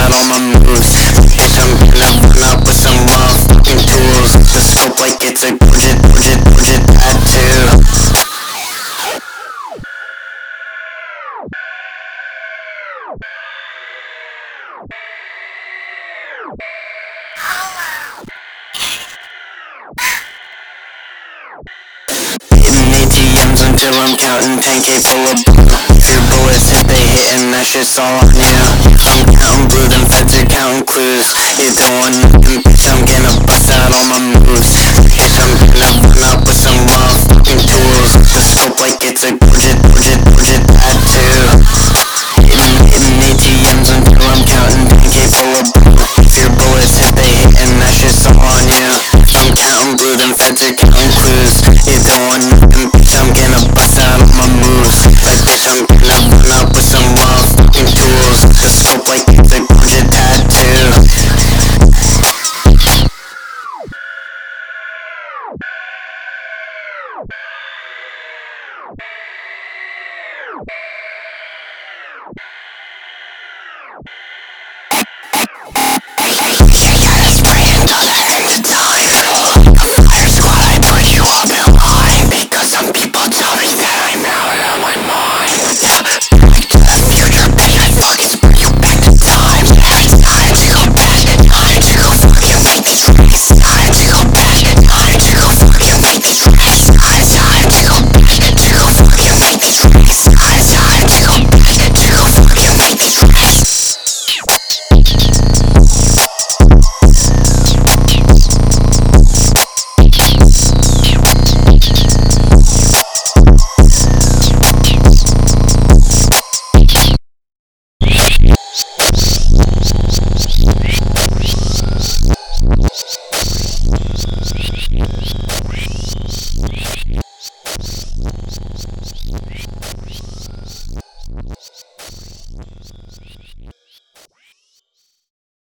out all my moves. Bitch, I'm gonna run up with some motherfucking tools. The scope like it's a gorgeous tattoo. Hitting ATMs until I'm counting 10K full of your bullets. If they hitting, that shit's all on you. I'm counting blue, them feds are counting clues. You don't want nothing, bitch, I'm gonna bust out all my moves. Bitch, I'm gonna run up with some motherfucking tools. The scope like it's a gorgeous tattoo.